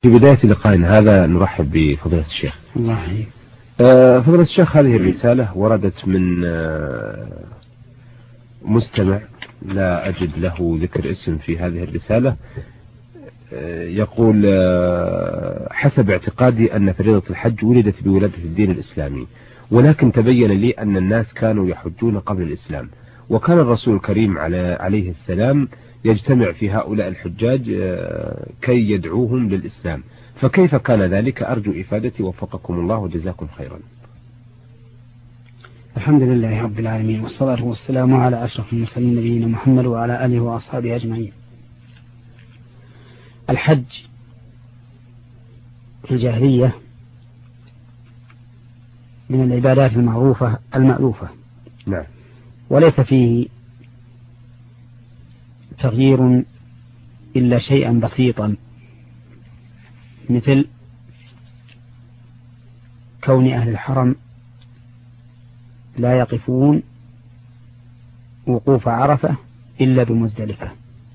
في بداية لقائنا هذا نرحب بفضيلة الشيخ. الله يحييك. فضيلة الشيخ، هذه الرسالة وردت من مستمع لا أجد له ذكر اسم في هذه الرسالة. يقول: حسب اعتقادي أن فريضة الحج ولدت بولادة الدين الإسلامي، ولكن تبين لي أن الناس كانوا يحجون قبل الإسلام، وكان الرسول الكريم عليه السلام يجتمع في هؤلاء الحجاج كي يدعوهم للإسلام، فكيف كان ذلك؟ أرجو إفادتي وفقكم الله وجزاكم خيرا. الحمد لله رب العالمين، والصلاة والسلام على أشرف المرسلين نبينا محمد وعلى آله وأصحابه أجمعين. الحج في الجاهلية من العبادات المعروفة المألوفة، نعم، وليس فيه تغيير إلا شيئا بسيطا، مثل كون أهل الحرم لا يقفون وقوف عرفة إلا بمزدلفة،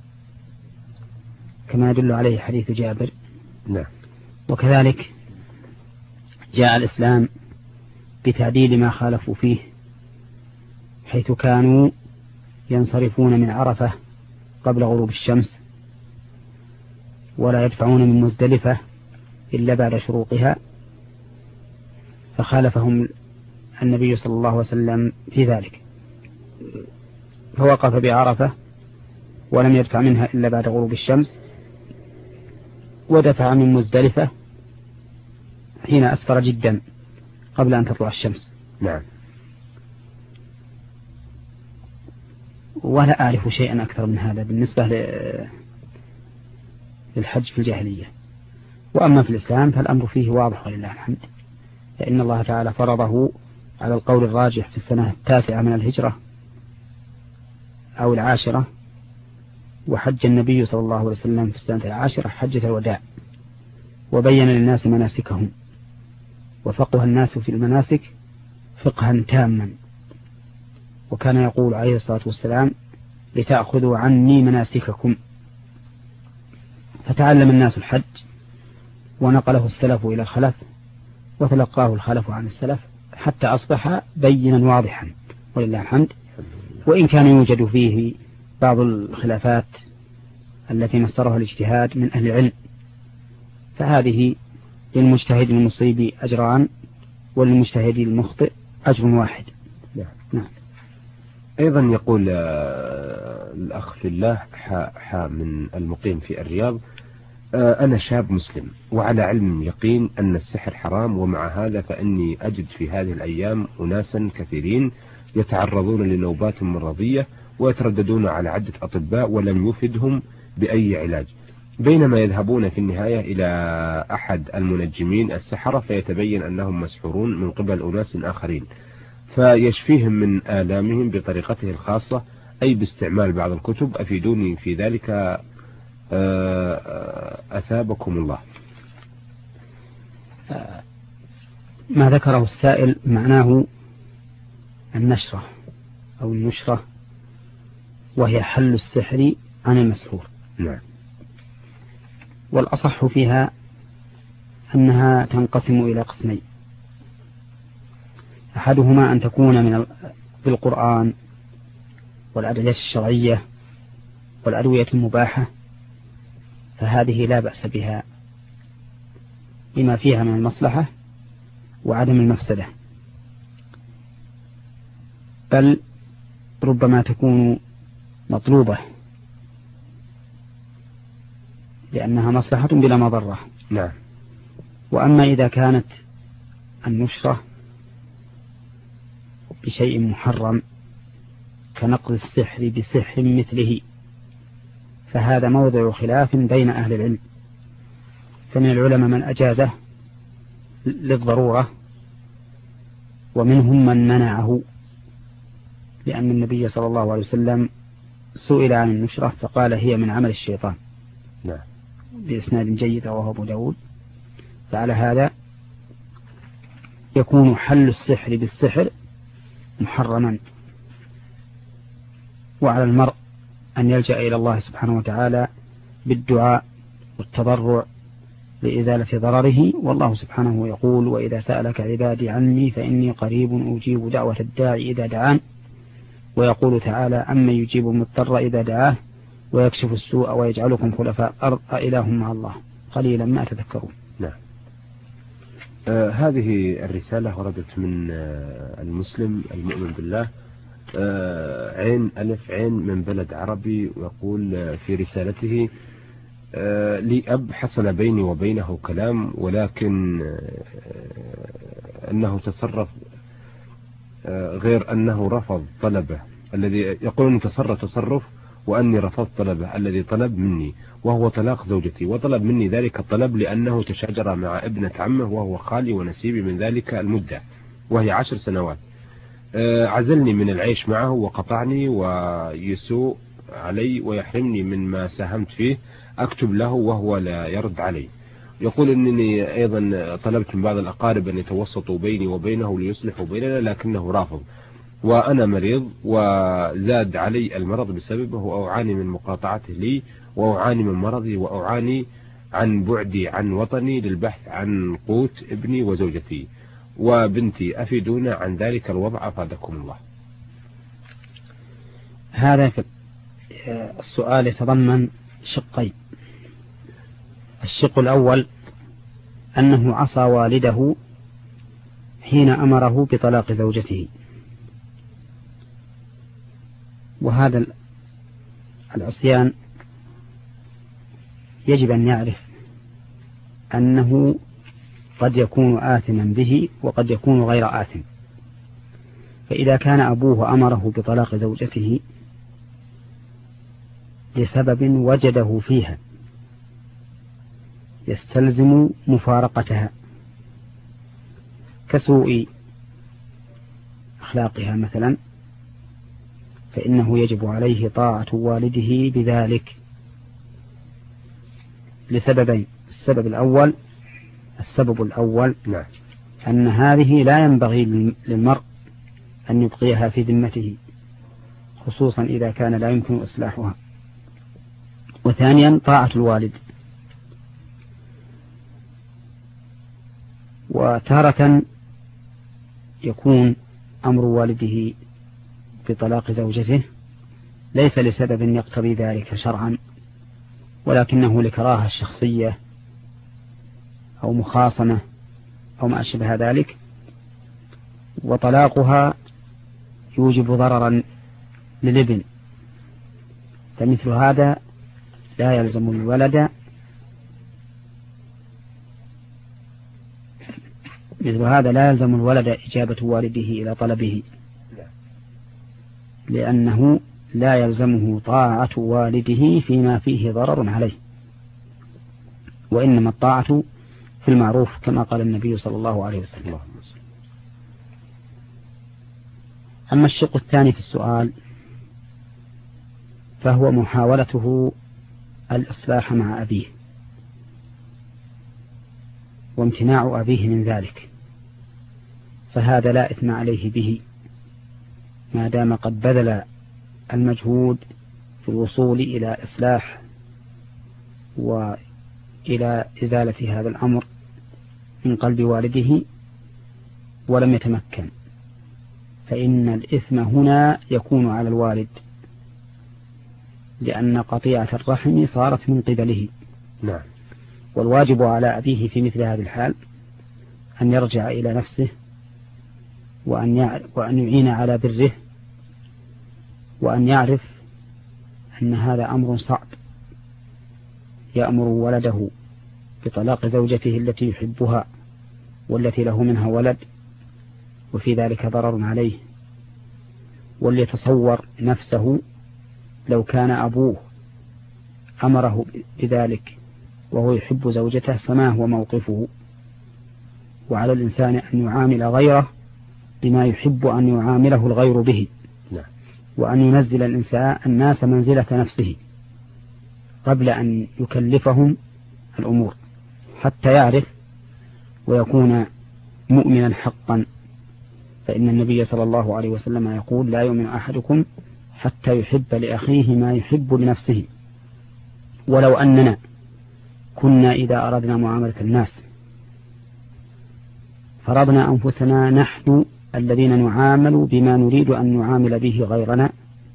كما يدل عليه حديث جابر. نعم. وكذلك جاء الإسلام بتعديل ما خالفوا فيه، حيث كانوا ينصرفون من عرفة قبل غروب الشمس، ولا يدفعون من مزدلفة إلا بعد شروقها، فخالفهم النبي صلى الله عليه وسلم في ذلك، فوقف بعرفة ولم يدفع منها إلا بعد غروب الشمس، ودفع من مزدلفة حين أسفر جدا قبل أن تطلع الشمس. نعم. ولا أعرف شيئا أكثر من هذا بالنسبة للحج في الجاهلية. وأما في الإسلام فالأمر فيه واضح ولله الحمد، فإن الله تعالى فرضه على القول الراجح في السنة 9 من الهجرة أو 10، وحج النبي صلى الله عليه وسلم في السنة 10 حجة الوداع، وبين للناس مناسكهم، وفقه الناس في المناسك فقها تاما، وكان يقول عليه الصلاة والسلام: لتأخذوا عني مناسككم. فتعلم الناس الحج ونقله السلف إلى الخلف، وتلقاه الخلف عن السلف، حتى أصبح بينا واضحا ولله الحمد. وإن كان يوجد فيه بعض الخلافات التي مصدرها الاجتهاد من أهل العلم، فهذه للمجتهد المصيب أجران، وللمجتهد المخطئ أجر واحد. نعم. أيضا يقول الأخ في الله من المقيم في الرياض: أنا شاب مسلم وعلى علم يقين أن السحر حرام، ومع هذا فإني أجد في هذه الأيام أناسا كثيرين يتعرضون لنوبات مرضية ويترددون على عدة أطباء ولم يفدهم بأي علاج، بينما يذهبون في النهاية إلى أحد المنجمين السحرة فيتبين أنهم مسحورون من قبل أناس آخرين، فيشفيهم من آلامهم بطريقته الخاصة، أي باستعمال بعض الكتب. أفيدوني في ذلك أثابكم الله. ما ذكره السائل معناه النشرة أو النشرة، وهي حل السحر عن المسحور. نعم. والأصح فيها أنها تنقسم إلى قسمين: أحدهما أن تكون بالقرآن والأدعية الشرعية والأدوية المباحة، فهذه لا بأس بها لما فيها من المصلحة وعدم المفسدة، بل ربما تكون مطلوبة لأنها مصلحة بلا مضرة. نعم. وأما إذا كانت النشرة بشيء محرم كنقض السحر بسحر مثله، فهذا موضع خلاف بين أهل العلم، فمن العلماء من أجازه للضرورة، ومنهم من منعه، لأن النبي صلى الله عليه وسلم سئل عن النشرة فقال: هي من عمل الشيطان. نعم. بإسناد جيد رواه أبو داود. فعلى هذا يكون حل السحر بالسحر محرما، وعلى المرء أن يلجأ إلى الله سبحانه وتعالى بالدعاء والتضرع لإزالة ضرره. والله سبحانه يقول: وإذا سألك عبادي عني فإني قريب أجيب دعوة الداعي إذا دعان. ويقول تعالى: أمن يجيب المضطر إذا دعاه ويكشف السوء ويجعلكم خلفاء الأرض أإله مع الله قليلا ما تذكرون. نعم. هذه الرسالة وردت من المسلم المؤمن بالله عين ألف عين من بلد عربي، ويقول في رسالته: لي أب حصل بيني وبينه كلام، ولكن أنه تصرف غير أنه رفض طلبه الذي يقول أن تصرف وأني رفضت طلبه الذي طلب مني، وهو طلاق زوجتي، وطلب مني ذلك الطلب لأنه تشاجر مع ابنة عمه وهو خالي ونسيبي من ذلك المدة وهي 10 سنوات. عزلني من العيش معه وقطعني ويسوء علي ويحرمني من ما ساهمت فيه. أكتب له وهو لا يرد علي. يقول أنني أيضا طلبت من بعض الأقارب أن يتوسطوا بيني وبينه ليصلحوا بيننا، لكنه رافض، وأنا مريض وزاد علي المرض بسببه، وأعاني من مقاطعته لي، وأعاني من مرضي، وأعاني عن بعدي عن وطني للبحث عن قوت ابني وزوجتي وبنتي. أفيدونا عن ذلك الوضع أفادكم الله. هذا السؤال يتضمن شقين. الشق الأول أنه عصى والده حين أمره بطلاق زوجته، وهذا العصيان يجب أن يعرف أنه قد يكون آثما به وقد يكون غير آثم. فإذا كان أبوه أمره بطلاق زوجته لسبب وجده فيها يستلزم مفارقتها كسوء أخلاقها مثلا، فإنه يجب عليه طاعة والده بذلك لسببين. السبب الأول أن هذه لا ينبغي للمرء أن يبقيها في ذمته، خصوصا إذا كان لا يمكن إصلاحها. وثانيا طاعة الوالد. وتارة يكون أمر والده بطلاق زوجته ليس لسبب يقتضي ذلك شرعا، ولكنه لكراهة الشخصية أو مخاصمة أو ما أشبه ذلك، وطلاقها يوجب ضررا للابن، فمثل هذا لا يلزم الولد إجابة والده إلى طلبه، لأنه لا يلزمه طاعة والده فيما فيه ضرر عليه، وإنما الطاعة في المعروف كما قال النبي صلى الله عليه وسلم. أما الشق الثاني في السؤال فهو محاولته الإصلاح مع أبيه وامتناع أبيه من ذلك، فهذا لا إثم عليه به ما دام قد بذل المجهود في الوصول إلى إصلاح وإلى إزالة هذا الأمر من قلب والده ولم يتمكن، فإن الإثم هنا يكون على الوالد، لأن قطيعة الرحم صارت من قبله. نعم. والواجب على أبيه في مثل هذه الحال أن يرجع إلى نفسه وأن يعين على بره، وأن يعرف أن هذا أمر صعب، يأمر ولده بطلاق زوجته التي يحبها والتي له منها ولد، وفي ذلك ضرر عليه. وليتصور نفسه لو كان أبوه أمره بذلك وهو يحب زوجته فما هو موقفه. وعلى الإنسان أن يعامل غيره بما يحب أن يعامله الغير به، وأن ينزل الناس منزلة نفسه قبل أن يكلفهم الأمور حتى يعرف ويكون مؤمنا حقا. فإن النبي صلى الله عليه وسلم يقول: لا يؤمن أحدكم حتى يحب لأخيه ما يحب لنفسه. ولو أننا كنا إذا أردنا معاملة الناس فرضنا أنفسنا نحن الذين نعامل بما نريد أن نعامل به غيرنا،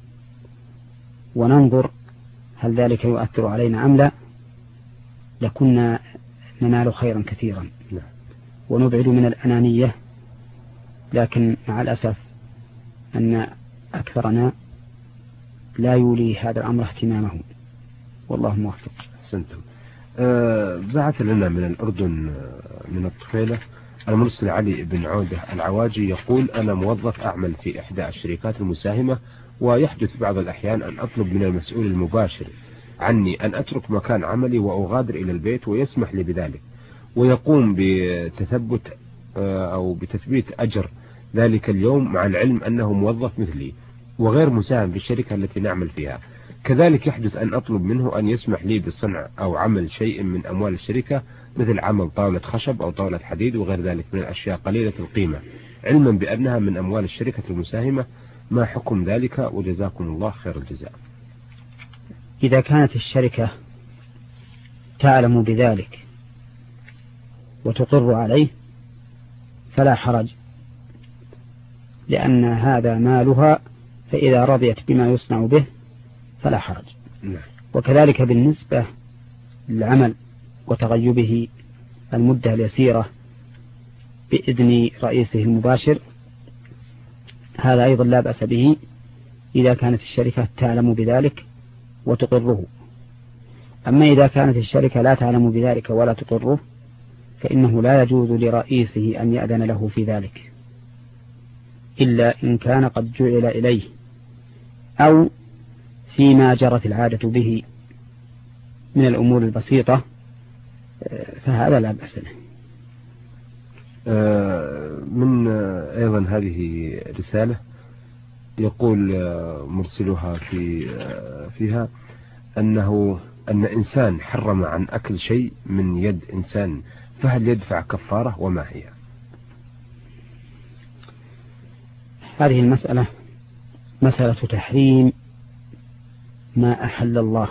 وننظر هل ذلك يؤثر علينا أم لا، لكنا ننال خيرا كثيرا ونبعد من الأنانية. لكن مع الأسف أن أكثرنا لا يولي هذا الأمر اهتمامه، والله موفق. أحسنتم. بعث لنا من الأردن من الطفيلة المرسل علي بن عودة العواجي يقول: أنا موظف أعمل في إحدى الشركات المساهمة، ويحدث بعض الأحيان أن أطلب من المسؤول المباشر عني أن أترك مكان عملي وأغادر إلى البيت، ويسمح لي بذلك، ويقوم بتثبت أو بتثبيت أجر ذلك اليوم، مع العلم أنه موظف مثلي وغير مساهم في الشركة التي نعمل فيها. كذلك يحدث أن أطلب منه أن يسمح لي بصنع أو عمل شيء من أموال الشركة، مثل عمل طاولة خشب أو طاولة حديد وغير ذلك من الأشياء قليلة القيمة، علما بأنها من أموال الشركة المساهمة. ما حكم ذلك؟ وجزاكم الله خير الجزاء. إذا كانت الشركة تعلم بذلك وتقر عليه فلا حرج، لأن هذا مالها، فإذا رضيت بما يصنع به فلا حرج. وكذلك بالنسبة للعمل وتغيبه المدة اليسيرة بإذن رئيسه المباشر، هذا أيضا لا بأس به إذا كانت الشركة تعلم بذلك وتقره. أما إذا كانت الشركة لا تعلم بذلك ولا تقره، فإنه لا يجوز لرئيسه أن يأذن له في ذلك، إلا إن كان قد جعل إليه أو فيما جرت العادة به من الأمور البسيطة، فهذا لا بأس له. من أيضا هذه رسالة يقول مرسلها فيها أن إنسان حرم عن أكل شيء من يد إنسان، فهل يدفع كفارة وما هي؟ هذه المسألة مسألة تحريم ما أحل الله.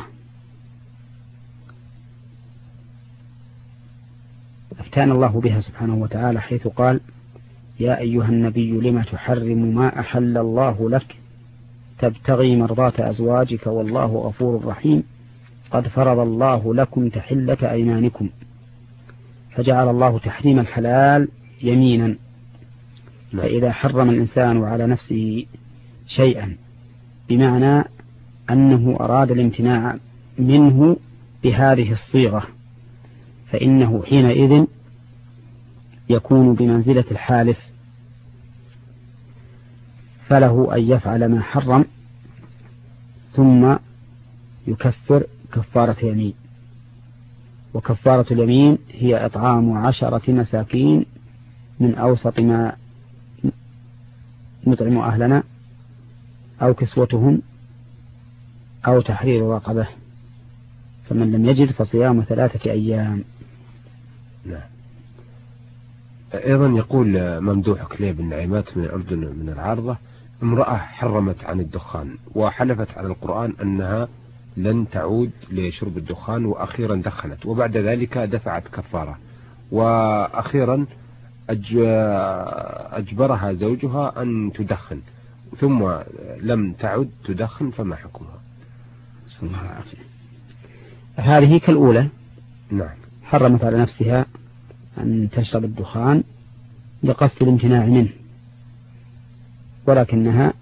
أفتان الله بها سبحانه وتعالى حيث قال: يا أيها النبي لما تحرم ما أحل الله لك تبتغي مرضات أزواجك والله غفور رحيم قد فرض الله لكم تحلة أيمانكم. فجعل الله تحريم الحلال يمينا، فإذا حرم الإنسان على نفسه شيئا بمعنى أنه أراد الامتناع منه بهذه الصيغة، فإنه حينئذ يكون بمنزلة الحالف، فله أن يفعل ما حرم ثم يكفر كفارة يمين. وكفارة اليمين هي إطعام 10 مساكين من أوسط ما نطعم أهلنا، أو كسوتهم، أو تحرير رقبة، فمن لم يجد فصيام 3 أيام. نعم. أيضا يقول ممدوح كليب النعيمات من الأردن من العارضة: امرأة حرمت عن الدخان وحلفت على القرآن أنها لن تعود لشرب الدخان، وأخيرا دخلت، وبعد ذلك دفعت كفارة، وأخيرا أجبرها زوجها أن تدخن ثم لم تعد تدخن، فما حكمها؟ صلى الله عليه وسلم. هذه كالأولى. نعم. حرمت على نفسها أن تشرب الدخان لقصد الامتناع منه، ولكنها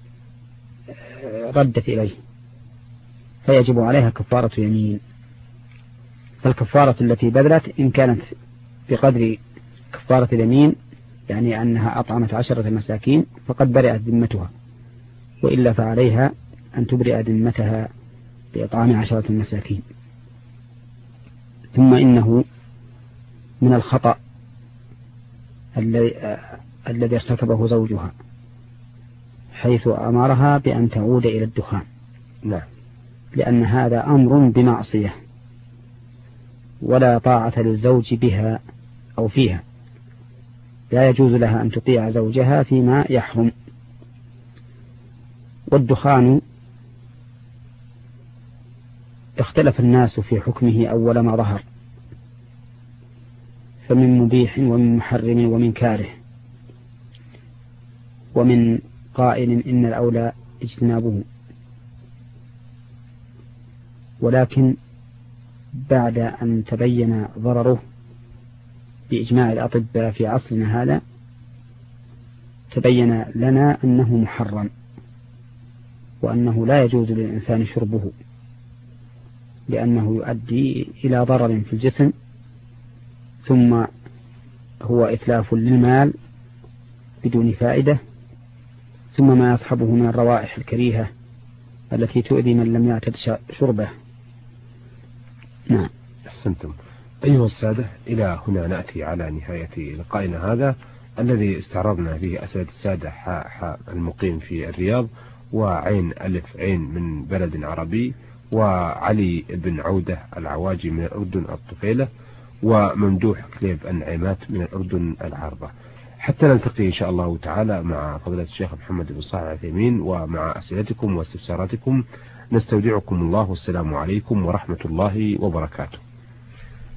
ردت إليه، فيجب عليها كفارة يمين. فالكفارة التي بذلت إن كانت بقدر كفارة اليمين، يعني أنها أطعمت 10 مساكين، فقد برئت ذمتها، وإلا فعليها أن تبرئ ذمتها بإطعام 10 مساكين. ثم إنه من الخطأ الذي ارتكبه زوجها حيث أمرها بأن تعود إلى الدخان. نعم. لأن هذا أمر بمعصية، ولا طاعة للزوج بها أو فيها، لا يجوز لها أن تطيع زوجها فيما يحرم. والدخان اختلف الناس في حكمه أول ما ظهر، فمن مبيح ومن محرم ومن كاره، ومن قائل إن الأولى اجتنابه. ولكن بعد أن تبين ضرره بإجماع الأطباء في عصرنا هذا تبين لنا أنه محرم، وأنه لا يجوز للإنسان شربه، لأنه يؤدي إلى ضرر في الجسم، ثم هو إتلاف للمال بدون فائدة، ثم ما يصحبه من الروائح الكريهة التي تؤذي من لم يعتد شربه. نعم. أحسنتم. أيها السادة، إلى هنا نأتي على نهاية لقائنا هذا الذي استعرضنا فيه أسئلة السادة حاء المقيم في الرياض، وعين ألف عين من بلد عربي، وعلي بن عودة العواجي من الأردن الطفيلة، وممدوح كليب النعيمات من الأردن العارضة. حتى نلتقي إن شاء الله تعالى مع فضيلة الشيخ محمد بن صالح العثيمين ومع أسئلتكم واستفساراتكم، نستودعكم الله، والسلام عليكم ورحمة الله وبركاته.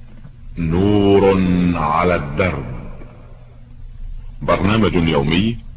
نور على الدرب، برنامج يومي